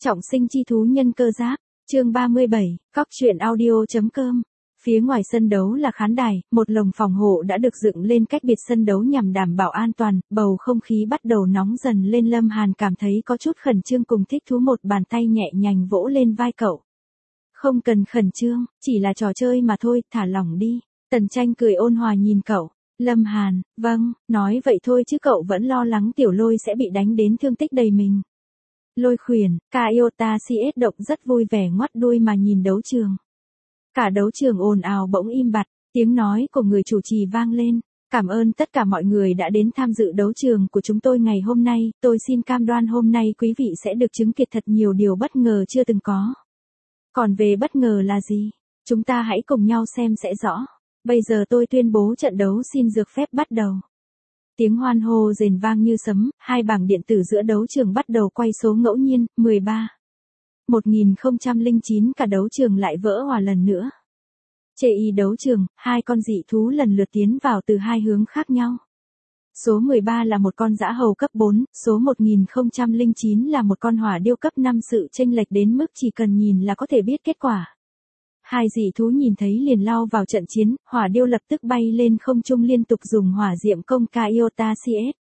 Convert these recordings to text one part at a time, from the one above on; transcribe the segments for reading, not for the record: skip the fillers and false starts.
Trọng sinh chi thú nhân cơ giáp, chương 37, cóc truyện audio.com. Phía ngoài sân đấu là khán đài, một lồng phòng hộ đã được dựng lên cách biệt sân đấu nhằm đảm bảo an toàn, bầu không khí bắt đầu nóng dần lên. Lâm Hàn cảm thấy có chút khẩn trương cùng thích thú, một bàn tay nhẹ nhàng vỗ lên vai cậu. Không cần khẩn trương, chỉ là trò chơi mà thôi, thả lỏng đi. Tần Tranh cười ôn hòa nhìn cậu. Lâm Hàn, vâng, nói vậy thôi chứ cậu vẫn lo lắng Tiểu Lôi sẽ bị đánh đến thương tích đầy mình. Lôi Khuyển, Kaiota CS động rất vui vẻ ngoắt đuôi mà nhìn đấu trường. Cả đấu trường ồn ào bỗng im bặt, tiếng nói của người chủ trì vang lên. Cảm ơn tất cả mọi người đã đến tham dự đấu trường của chúng tôi ngày hôm nay, tôi xin cam đoan hôm nay quý vị sẽ được chứng kiến thật nhiều điều bất ngờ chưa từng có. Còn về bất ngờ là gì? Chúng ta hãy cùng nhau xem sẽ rõ. Bây giờ tôi tuyên bố trận đấu xin được phép bắt đầu. Tiếng hoan hô rền vang như sấm, hai bảng điện tử giữa đấu trường bắt đầu quay số ngẫu nhiên, 13. 1009 cả đấu trường lại vỡ hòa lần nữa. Chê y đấu trường, hai con dị thú lần lượt tiến vào từ hai hướng khác nhau. Số 13 là một con dã hầu cấp 4, số 1009 là một con hỏa điêu cấp 5, sự chênh lệch đến mức chỉ cần nhìn là có thể biết kết quả. Hai dị thú nhìn thấy liền lao vào trận chiến, hỏa điêu lập tức bay lên không trung liên tục dùng hỏa diệm công Kaiota CS.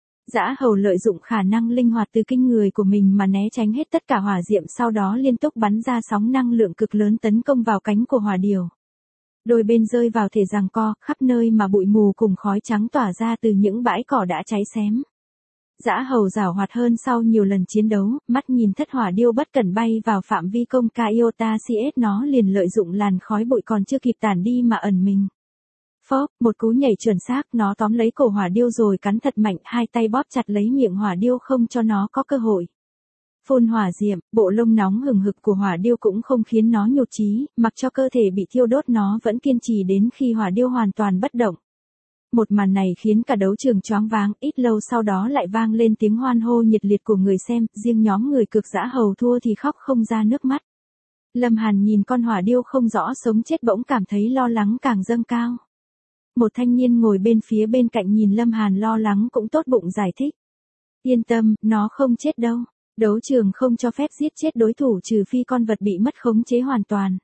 Dã hầu lợi dụng khả năng linh hoạt từ kinh người của mình mà né tránh hết tất cả hỏa diệm, sau đó liên tục bắn ra sóng năng lượng cực lớn tấn công vào cánh của hỏa điểu. Đôi bên rơi vào thể giằng co, khắp nơi mà bụi mù cùng khói trắng tỏa ra từ những bãi cỏ đã cháy xém. Dã hầu giảo hoạt hơn sau nhiều lần chiến đấu, mắt nhìn thất hỏa điêu bất cẩn bay vào phạm vi công Kaiota CS, nó liền lợi dụng làn khói bụi còn chưa kịp tản đi mà ẩn mình. Phốc, một cú nhảy chuẩn xác, nó tóm lấy cổ hỏa điêu rồi cắn thật mạnh, hai tay bóp chặt lấy miệng hỏa điêu không cho nó có cơ hội. Phun hỏa diệm, bộ lông nóng hừng hực của hỏa điêu cũng không khiến nó nhụt chí, mặc cho cơ thể bị thiêu đốt nó vẫn kiên trì đến khi hỏa điêu hoàn toàn bất động. Một màn này khiến cả đấu trường choáng váng, ít lâu sau đó lại vang lên tiếng hoan hô nhiệt liệt của người xem, riêng nhóm người cực dã hầu thua thì khóc không ra nước mắt. Lâm Hàn nhìn con hỏa điêu không rõ sống chết bỗng cảm thấy lo lắng càng dâng cao. Một thanh niên ngồi bên phía bên cạnh nhìn Lâm Hàn lo lắng cũng tốt bụng giải thích. Yên tâm, nó không chết đâu. Đấu trường không cho phép giết chết đối thủ trừ phi con vật bị mất khống chế hoàn toàn.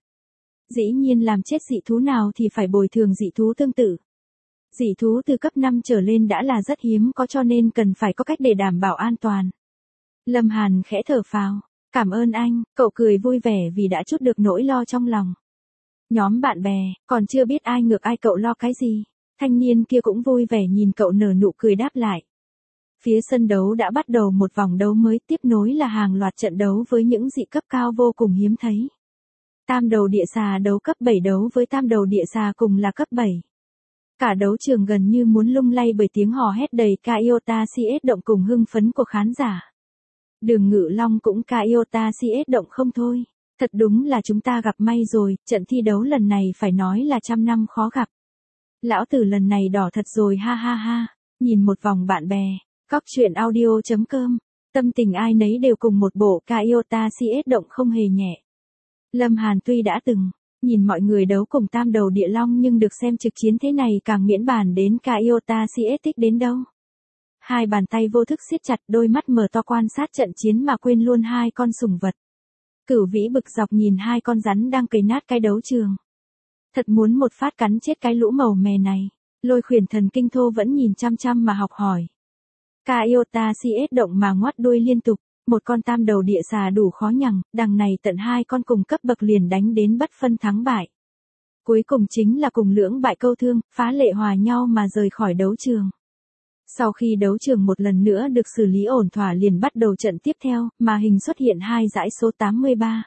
Dĩ nhiên làm chết dị thú nào thì phải bồi thường dị thú tương tự. Dị thú từ cấp 5 trở lên đã là rất hiếm có, cho nên cần phải có cách để đảm bảo an toàn. Lâm Hàn khẽ thở phào. Cảm ơn anh, cậu cười vui vẻ vì đã trút được nỗi lo trong lòng. Nhóm bạn bè, còn chưa biết ai ngược ai, cậu lo cái gì? Thanh niên kia cũng vui vẻ nhìn cậu nở nụ cười đáp lại. Phía sân đấu đã bắt đầu một vòng đấu mới, tiếp nối là hàng loạt trận đấu với những dị cấp cao vô cùng hiếm thấy. Tam đầu địa xà đấu cấp 7 đấu với tam đầu địa xà cùng là cấp 7. Cả đấu trường gần như muốn lung lay bởi tiếng hò hét đầy Kaiota CS động cùng hưng phấn của khán giả. Đường Ngự Long cũng Kaiota CS động không thôi. Thật đúng là chúng ta gặp may rồi, trận thi đấu lần này phải nói là trăm năm khó gặp. Lão tử lần này đỏ thật rồi, ha ha ha. Nhìn một vòng bạn bè, cóc truyện audio.com, tâm tình ai nấy đều cùng một bộ Kaiota CS động không hề nhẹ. Lâm Hàn tuy đã từng nhìn mọi người đấu cùng tam đầu địa long nhưng được xem trực chiến thế này càng miễn bàn đến Kaiota CS thích đến đâu. Hai bàn tay vô thức siết chặt, đôi mắt mở to quan sát trận chiến mà quên luôn hai con sủng vật. Cửu Vĩ bực dọc nhìn hai con rắn đang cày nát cái đấu trường. Thật muốn một phát cắn chết cái lũ màu mè này. Lôi Khuyển thần kinh thô vẫn nhìn chăm chăm mà học hỏi. Kaiota CS động mà ngoắt đuôi liên tục, một con tam đầu địa xà đủ khó nhằn, đằng này tận hai con cùng cấp bậc liền đánh đến bất phân thắng bại. Cuối cùng chính là cùng lưỡng bại câu thương, phá lệ hòa nhau mà rời khỏi đấu trường. Sau khi đấu trường một lần nữa được xử lý ổn thỏa liền bắt đầu trận tiếp theo, mà hình xuất hiện hai dãy số 83.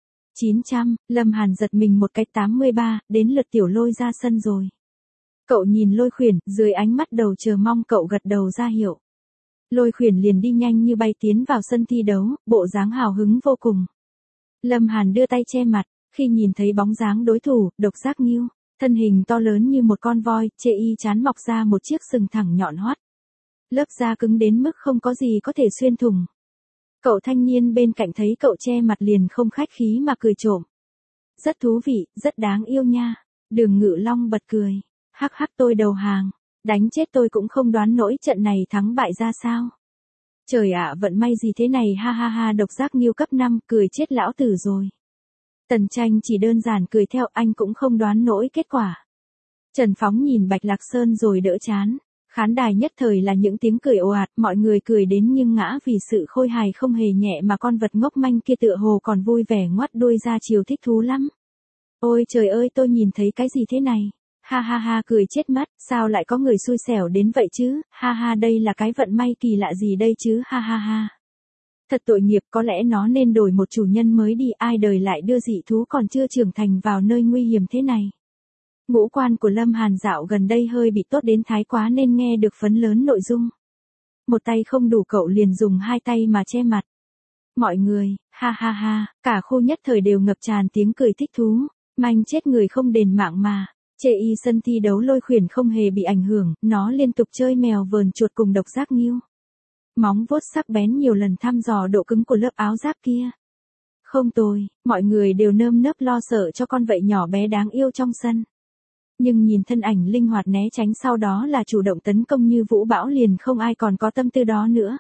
900, Lâm Hàn giật mình một cái, 83, đến lượt Tiểu Lôi ra sân rồi. Cậu nhìn Lôi Khuyển, dưới ánh mắt đầu chờ mong cậu gật đầu ra hiệu. Lôi Khuyển liền đi nhanh như bay tiến vào sân thi đấu, bộ dáng hào hứng vô cùng. Lâm Hàn đưa tay che mặt, khi nhìn thấy bóng dáng đối thủ, Độc Giác Ngưu, thân hình to lớn như một con voi, chê y chán mọc ra một chiếc sừng thẳng nhọn hoắt. Lớp da cứng đến mức không có gì có thể xuyên thủng. Cậu thanh niên bên cạnh thấy cậu che mặt liền không khách khí mà cười trộm. Rất thú vị, rất đáng yêu nha. Đường Ngự Long bật cười. Hắc hắc, tôi đầu hàng. Đánh chết tôi cũng không đoán nổi trận này thắng bại ra sao. Trời ạ, vận may gì thế này, ha ha ha, độc giác nghiêu cấp 5, cười chết lão tử rồi. Tần Tranh chỉ đơn giản cười theo, anh cũng không đoán nổi kết quả. Trần Phóng nhìn Bạch Lạc Sơn rồi đỡ chán. Khán đài nhất thời là những tiếng cười ồ ạt, mọi người cười đến nghiêng ngã vì sự khôi hài không hề nhẹ mà con vật ngốc manh kia tựa hồ còn vui vẻ ngoắt đuôi ra chiều thích thú lắm. Ôi trời ơi, tôi nhìn thấy cái gì thế này? Ha ha ha, cười chết mắt, sao lại có người xui xẻo đến vậy chứ? Ha ha, đây là cái vận may kỳ lạ gì đây chứ? Ha ha ha. Thật tội nghiệp, có lẽ nó nên đổi một chủ nhân mới đi, ai đời lại đưa dị thú còn chưa trưởng thành vào nơi nguy hiểm thế này. Ngũ quan của Lâm Hàn dạo gần đây hơi bị tốt đến thái quá nên nghe được phấn lớn nội dung. Một tay không đủ cậu liền dùng hai tay mà che mặt. Mọi người, ha ha ha, cả khu nhất thời đều ngập tràn tiếng cười thích thú, manh chết người không đền mạng mà. Chê y sân thi đấu Lôi Khuyển không hề bị ảnh hưởng, nó liên tục chơi mèo vờn chuột cùng độc giác nghiêu. Móng vuốt sắc bén nhiều lần thăm dò độ cứng của lớp áo giáp kia. Không tồi, mọi người đều nơm nớp lo sợ cho con vậy nhỏ bé đáng yêu trong sân. Nhưng nhìn thân ảnh linh hoạt né tránh sau đó là chủ động tấn công như vũ bão liền không ai còn có tâm tư đó nữa.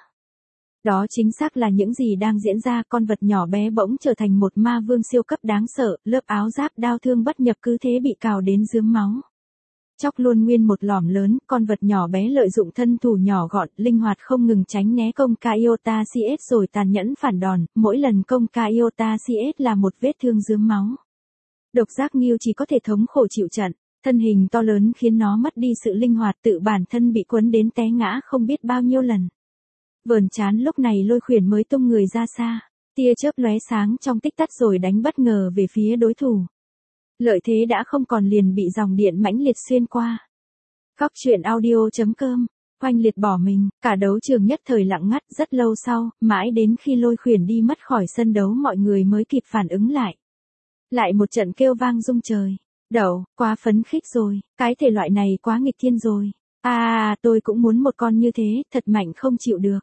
Đó chính xác là những gì đang diễn ra, con vật nhỏ bé bỗng trở thành một ma vương siêu cấp đáng sợ, lớp áo giáp đao thương bất nhập cứ thế bị cào đến rướm máu. Chóc luôn nguyên một lỏm lớn, con vật nhỏ bé lợi dụng thân thủ nhỏ gọn, linh hoạt không ngừng tránh né công ca Iota CS rồi tàn nhẫn phản đòn, mỗi lần công ca Iota CS là một vết thương rướm máu. Độc giác nghiêu chỉ có thể thống khổ chịu trận, thân hình to lớn khiến nó mất đi sự linh hoạt, tự bản thân bị quấn đến té ngã không biết bao nhiêu lần. Vờn chán lúc này Lôi Khuyển mới tung người ra xa, tia chớp lóe sáng trong tích tắc rồi đánh bất ngờ về phía đối thủ. Lợi thế đã không còn liền bị dòng điện mãnh liệt xuyên qua. Góc truyện audio.com, oanh liệt bỏ mình, cả đấu trường nhất thời lặng ngắt rất lâu sau, mãi đến khi Lôi Khuyển đi mất khỏi sân đấu mọi người mới kịp phản ứng lại. Lại một trận kêu vang rung trời. Đậu, quá phấn khích rồi, cái thể loại này quá nghịch thiên rồi. Tôi cũng muốn một con như thế, thật mạnh không chịu được.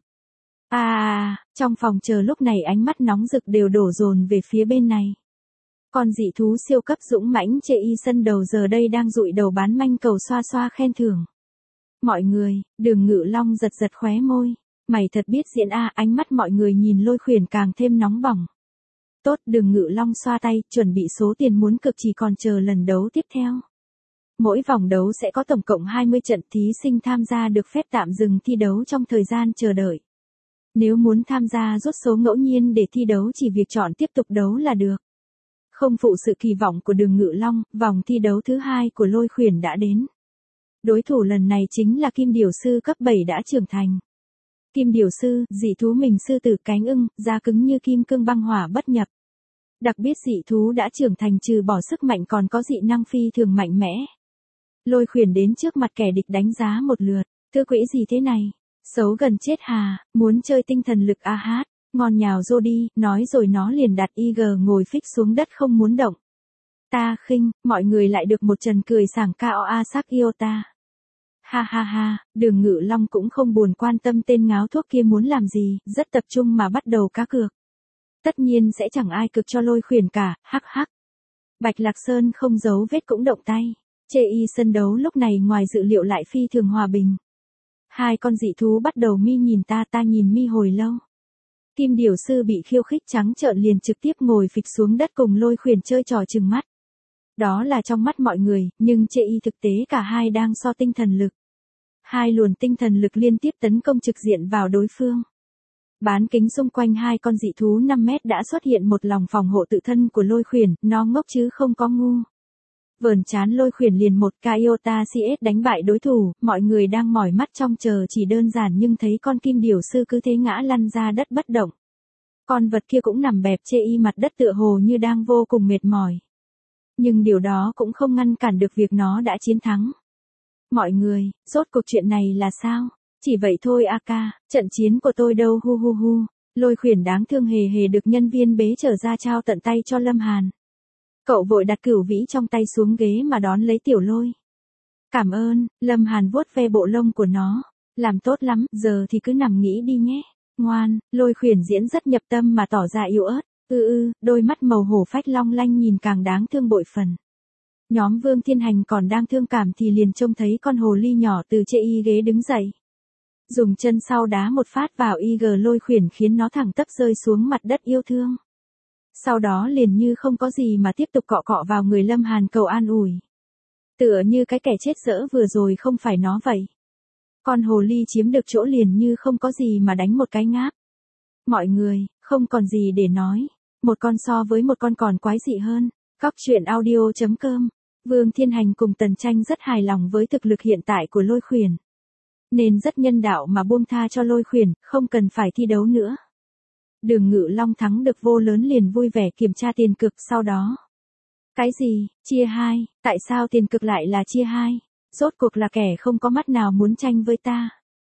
Trong phòng chờ lúc này ánh mắt nóng rực đều đổ dồn về phía bên này. Con dị thú siêu cấp dũng mãnh Chê y sân đầu giờ đây đang dụi đầu bán manh cầu xoa xoa khen thưởng. Mọi người, Đường Ngự Long giật giật khóe môi. Mày thật biết diễn ánh mắt mọi người nhìn Lôi Khuyển càng thêm nóng bỏng. Tốt, Đường Ngự Long xoa tay, chuẩn bị số tiền muốn cực chỉ còn chờ lần đấu tiếp theo. Mỗi vòng đấu sẽ có tổng cộng 20 trận, thí sinh tham gia được phép tạm dừng thi đấu trong thời gian chờ đợi. Nếu muốn tham gia rút số ngẫu nhiên để thi đấu chỉ việc chọn tiếp tục đấu là được. Không phụ sự kỳ vọng của Đường Ngự Long, vòng thi đấu thứ 2 của Lôi Khuyển đã đến. Đối thủ lần này chính là Kim Điểu Sư cấp 7 đã trưởng thành. Kim Điểu Sư, dị thú mình sư tử cánh ưng, da cứng như kim cương băng hỏa bất nhập. Đặc biệt dị thú đã trưởng thành trừ bỏ sức mạnh còn có dị năng phi thường mạnh mẽ. Lôi Khuyển đến trước mặt kẻ địch đánh giá một lượt, thứ quỷ gì thế này, xấu gần chết hà, muốn chơi tinh thần lực ngon nhào rô đi, nói rồi nó liền đặt IG ngồi phích xuống đất không muốn động. Ta khinh, mọi người lại được một trần cười sảng KOA sắc Iota. Ha ha ha, Đường Ngự Long cũng không buồn quan tâm tên ngáo thuốc kia muốn làm gì, rất tập trung mà bắt đầu cá cược. Tất nhiên sẽ chẳng ai cực cho Lôi Khuyển cả, hắc hắc. Bạch Lạc Sơn không giấu vết cũng động tay. Chê y sân đấu lúc này ngoài dự liệu lại phi thường hòa bình. Hai con dị thú bắt đầu mi nhìn ta nhìn mi hồi lâu. Kim Điểu Sư bị khiêu khích trắng trợn liền trực tiếp ngồi phịch xuống đất cùng Lôi Khuyển chơi trò trừng mắt. Đó là trong mắt mọi người, nhưng Chê y thực tế cả hai đang so tinh thần lực. Hai luồn tinh thần lực liên tiếp tấn công trực diện vào đối phương. Bán kính xung quanh hai con dị thú 5 mét đã xuất hiện một lòng phòng hộ tự thân của Lôi Khuyển, nó ngốc chứ không có ngu. Vờn chán Lôi Khuyển liền một Iota CS đánh bại đối thủ, mọi người đang mỏi mắt trong chờ chỉ đơn giản nhưng thấy con Kim Điểu Sư cứ thế ngã lăn ra đất bất động. Con vật kia cũng nằm bẹp Chê y mặt đất tựa hồ như đang vô cùng mệt mỏi. Nhưng điều đó cũng không ngăn cản được việc nó đã chiến thắng. Mọi người, rốt cuộc chuyện này là sao? Chỉ vậy thôi ca, trận chiến của tôi đâu hu hu hu. Lôi Khuyển đáng thương hề hề được nhân viên bế trở ra trao tận tay cho Lâm Hàn. Cậu vội đặt cửu vĩ trong tay xuống ghế mà đón lấy Tiểu Lôi. Cảm ơn, Lâm Hàn vuốt ve bộ lông của nó. Làm tốt lắm, giờ thì cứ nằm nghỉ đi nhé. Ngoan, Lôi Khuyển diễn rất nhập tâm mà tỏ ra yếu ớt. Đôi mắt màu hổ phách long lanh nhìn càng đáng thương bội phần. Nhóm Vương Thiên Hành còn đang thương cảm thì liền trông thấy con hồ ly nhỏ từ chê y ghế đứng dậy. Dùng chân sau đá một phát vào IG lôi khuyển khiến nó thẳng tắp rơi xuống mặt đất yêu thương. Sau đó liền như không có gì mà tiếp tục cọ cọ vào người Lâm Hàn cầu an ủi. Tựa như cái kẻ chết dỡ vừa rồi không phải nó vậy. Con hồ ly chiếm được chỗ liền như không có gì mà đánh một cái ngáp. Mọi người, không còn gì để nói. Một con so với một con còn quái dị hơn. Góc truyện audio.com. Vương Thiên Hành cùng Tần Tranh rất hài lòng với thực lực hiện tại của lôi khuyển. Nên rất nhân đạo mà buông tha cho lôi khuyển, không cần phải thi đấu nữa. Đường Ngự Long thắng được vô lớn liền vui vẻ kiểm tra tiền cực sau đó. Cái gì, chia 2, tại sao tiền cực lại là chia 2? Rốt cuộc là kẻ không có mắt nào muốn tranh với ta.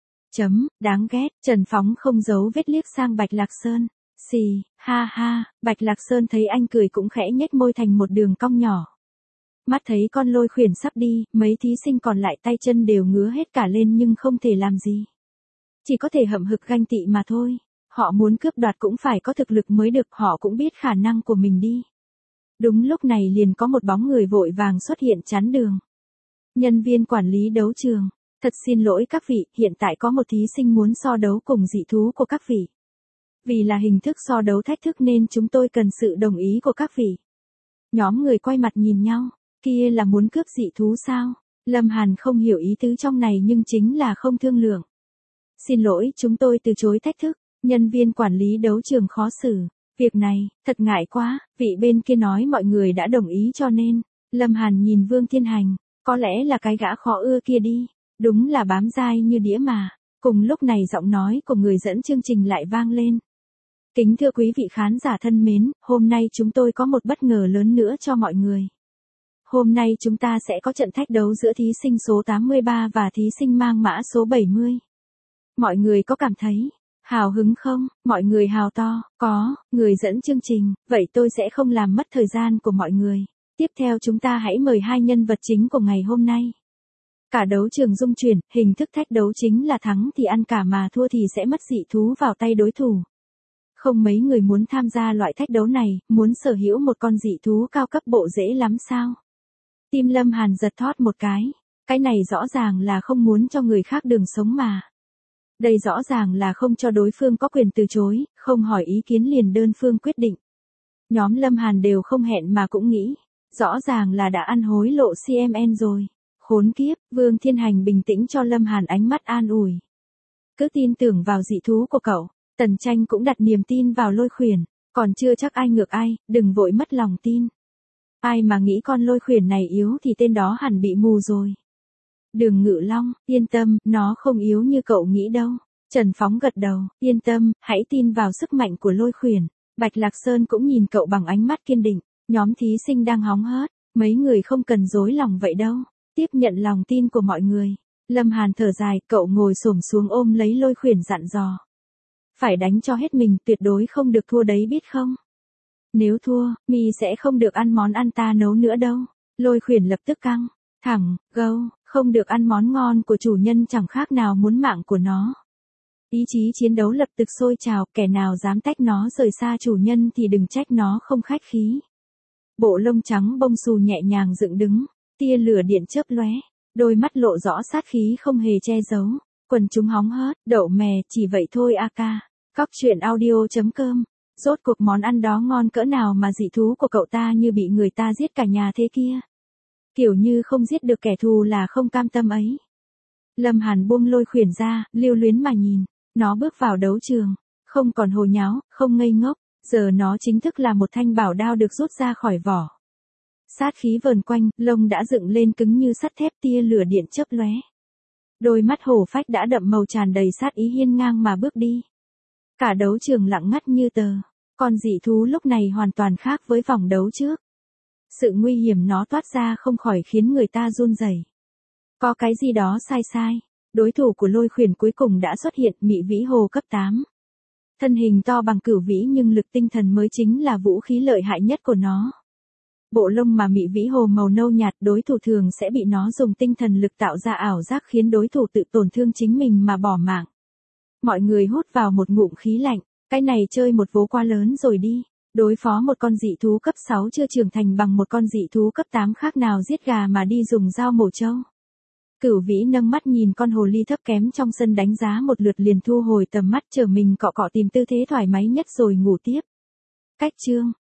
Đáng ghét, Trần Phóng không giấu vết liếc sang Bạch Lạc Sơn. Xì, ha ha, Bạch Lạc Sơn thấy anh cười cũng khẽ nhếch môi thành một đường cong nhỏ. Mắt thấy con lôi khuyển sắp đi, mấy thí sinh còn lại tay chân đều ngứa hết cả lên nhưng không thể làm gì. Chỉ có thể hậm hực ganh tị mà thôi. Họ muốn cướp đoạt cũng phải có thực lực mới được, họ cũng biết khả năng của mình đi. Đúng lúc này liền có một bóng người vội vàng xuất hiện chắn đường. Nhân viên quản lý đấu trường. Thật xin lỗi các vị, hiện tại có một thí sinh muốn so đấu cùng dị thú của các vị. Vì là hình thức so đấu thách thức nên chúng tôi cần sự đồng ý của các vị. Nhóm người quay mặt nhìn nhau, kia là muốn cướp dị thú sao? Lâm Hàn không hiểu ý tứ trong này nhưng chính là không thương lượng. Xin lỗi, chúng tôi từ chối thách thức. Nhân viên quản lý đấu trường khó xử. Việc này, thật ngại quá, vị bên kia nói mọi người đã đồng ý cho nên. Lâm Hàn nhìn Vương Thiên Hành, có lẽ là cái gã khó ưa kia đi. Đúng là bám dai như đĩa mà. Cùng lúc này giọng nói của người dẫn chương trình lại vang lên. Kính thưa quý vị khán giả thân mến, hôm nay chúng tôi có một bất ngờ lớn nữa cho mọi người. Hôm nay chúng ta sẽ có trận thách đấu giữa thí sinh số 83 và thí sinh mang mã số 70. Mọi người có cảm thấy hào hứng không? Mọi người hào to, có, người dẫn chương trình, vậy tôi sẽ không làm mất thời gian của mọi người. Tiếp theo chúng ta hãy mời hai nhân vật chính của ngày hôm nay. Cả đấu trường rung chuyển, hình thức thách đấu chính là thắng thì ăn cả mà thua thì sẽ mất dị thú vào tay đối thủ. Không mấy người muốn tham gia loại thách đấu này, muốn sở hữu một con dị thú cao cấp bộ dễ lắm sao? Tim Lâm Hàn giật thót một cái này rõ ràng là không muốn cho người khác đường sống mà. Đây rõ ràng là không cho đối phương có quyền từ chối, không hỏi ý kiến liền đơn phương quyết định. Nhóm Lâm Hàn đều không hẹn mà cũng nghĩ, rõ ràng là đã ăn hối lộ CMN rồi. Khốn kiếp, Vương Thiên Hành bình tĩnh cho Lâm Hàn ánh mắt an ủi. Cứ tin tưởng vào dị thú của cậu. Tần Tranh cũng đặt niềm tin vào lôi khuyển, còn chưa chắc ai ngược ai, đừng vội mất lòng tin. Ai mà nghĩ con lôi khuyển này yếu thì tên đó hẳn bị mù rồi. Đường Ngự Long, yên tâm, nó không yếu như cậu nghĩ đâu. Trần Phóng gật đầu, yên tâm, hãy tin vào sức mạnh của lôi khuyển. Bạch Lạc Sơn cũng nhìn cậu bằng ánh mắt kiên định, nhóm thí sinh đang hóng hớt, mấy người không cần dối lòng vậy đâu. Tiếp nhận lòng tin của mọi người. Lâm Hàn thở dài, cậu ngồi xổm xuống ôm lấy lôi khuyển dặn dò. Phải đánh cho hết mình, tuyệt đối không được thua đấy biết không? Nếu thua, mi sẽ không được ăn món ăn ta nấu nữa đâu. Lôi khuyển lập tức căng, thẳng, gâu, không được ăn món ngon của chủ nhân chẳng khác nào muốn mạng của nó. Ý chí chiến đấu lập tức sôi trào, kẻ nào dám tách nó rời xa chủ nhân thì đừng trách nó không khách khí. Bộ lông trắng bông xù nhẹ nhàng dựng đứng, tia lửa điện chớp lóe, đôi mắt lộ rõ sát khí không hề che giấu. Quần chúng hóng hớt, đậu mè, chỉ vậy thôi a ca. Góc truyện audio.com. Rốt cuộc món ăn đó ngon cỡ nào mà dị thú của cậu ta như bị người ta giết cả nhà thế kia. Kiểu như không giết được kẻ thù là không cam tâm ấy. Lâm Hàn buông lôi khuyển ra, lưu luyến mà nhìn. Nó bước vào đấu trường. Không còn hồ nháo, không ngây ngốc. Giờ nó chính thức là một thanh bảo đao được rút ra khỏi vỏ. Sát khí vờn quanh, lông đã dựng lên cứng như sắt thép, tia lửa điện chớp lóe. Đôi mắt hổ phách đã đậm màu tràn đầy sát ý hiên ngang mà bước đi. Cả đấu trường lặng ngắt như tờ. Con dị thú lúc này hoàn toàn khác với vòng đấu trước. Sự nguy hiểm nó toát ra không khỏi khiến người ta run rẩy. Có cái gì đó sai. Đối thủ của lôi khuyển cuối cùng đã xuất hiện, Mị Vĩ Hồ cấp 8. Thân hình to bằng cửu vĩ nhưng lực tinh thần mới chính là vũ khí lợi hại nhất của nó. Bộ lông mà Mị Vĩ Hồ màu nâu nhạt, đối thủ thường sẽ bị nó dùng tinh thần lực tạo ra ảo giác khiến đối thủ tự tổn thương chính mình mà bỏ mạng. Mọi người hút vào một ngụm khí lạnh, cái này chơi một vố quá lớn rồi đi. Đối phó một con dị thú cấp 6 chưa trưởng thành bằng một con dị thú cấp 8 khác nào giết gà mà đi dùng dao mổ trâu. Cửu Vĩ nâng mắt nhìn con hồ ly thấp kém trong sân đánh giá một lượt liền thu hồi tầm mắt, chờ mình cọ cọ tìm tư thế thoải mái nhất rồi ngủ tiếp. Cách chương